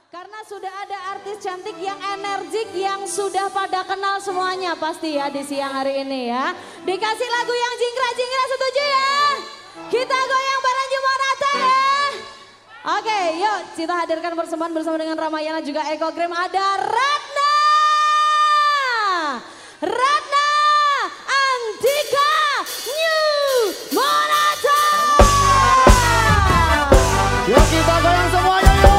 Karena sudah ada artis cantik yang energik yang sudah pada kenal semuanya pasti ya di siang hari ini ya. Dikasih lagu yang jingkrak-jingkrak, setuju ya? Kita goyang bareng Jumonata ya. Oke, yuk kita hadirkan persembahan bersama dengan Ramayana juga Eko Grim. Ada Ratna. Ratna Antika New Monata. Yuk kita goyang semuanya yuk.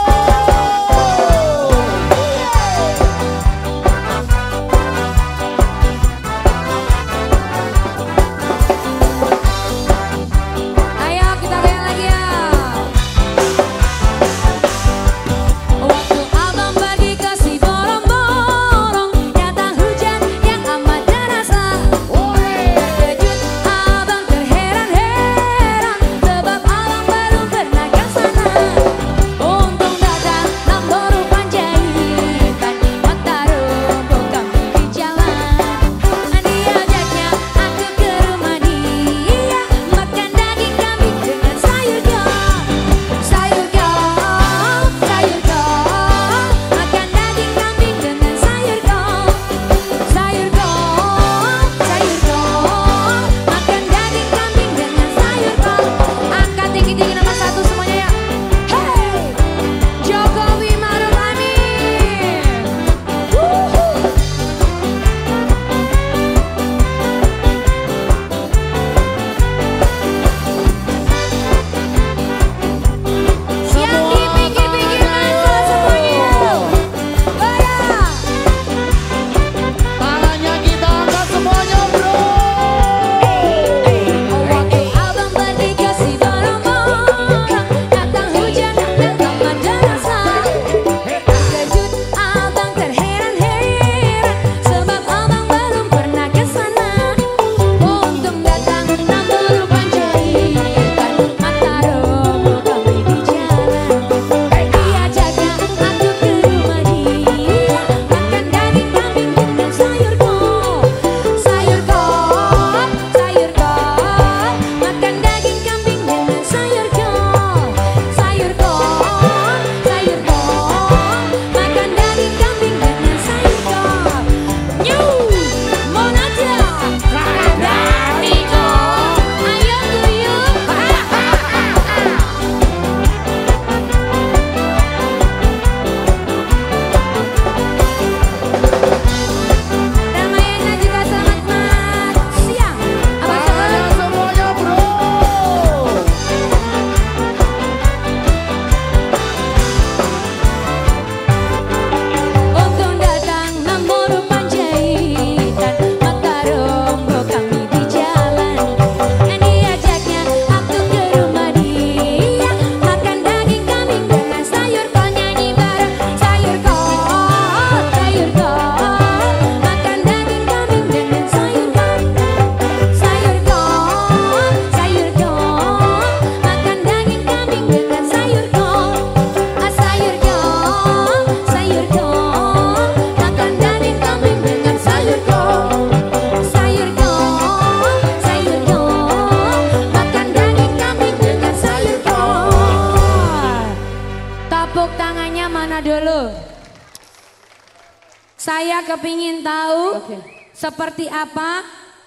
Saya kepingin tahu seperti apa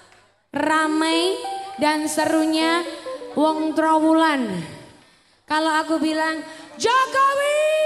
ramai dan serunya Wong Trowulan. Kalau aku bilang Jokowi.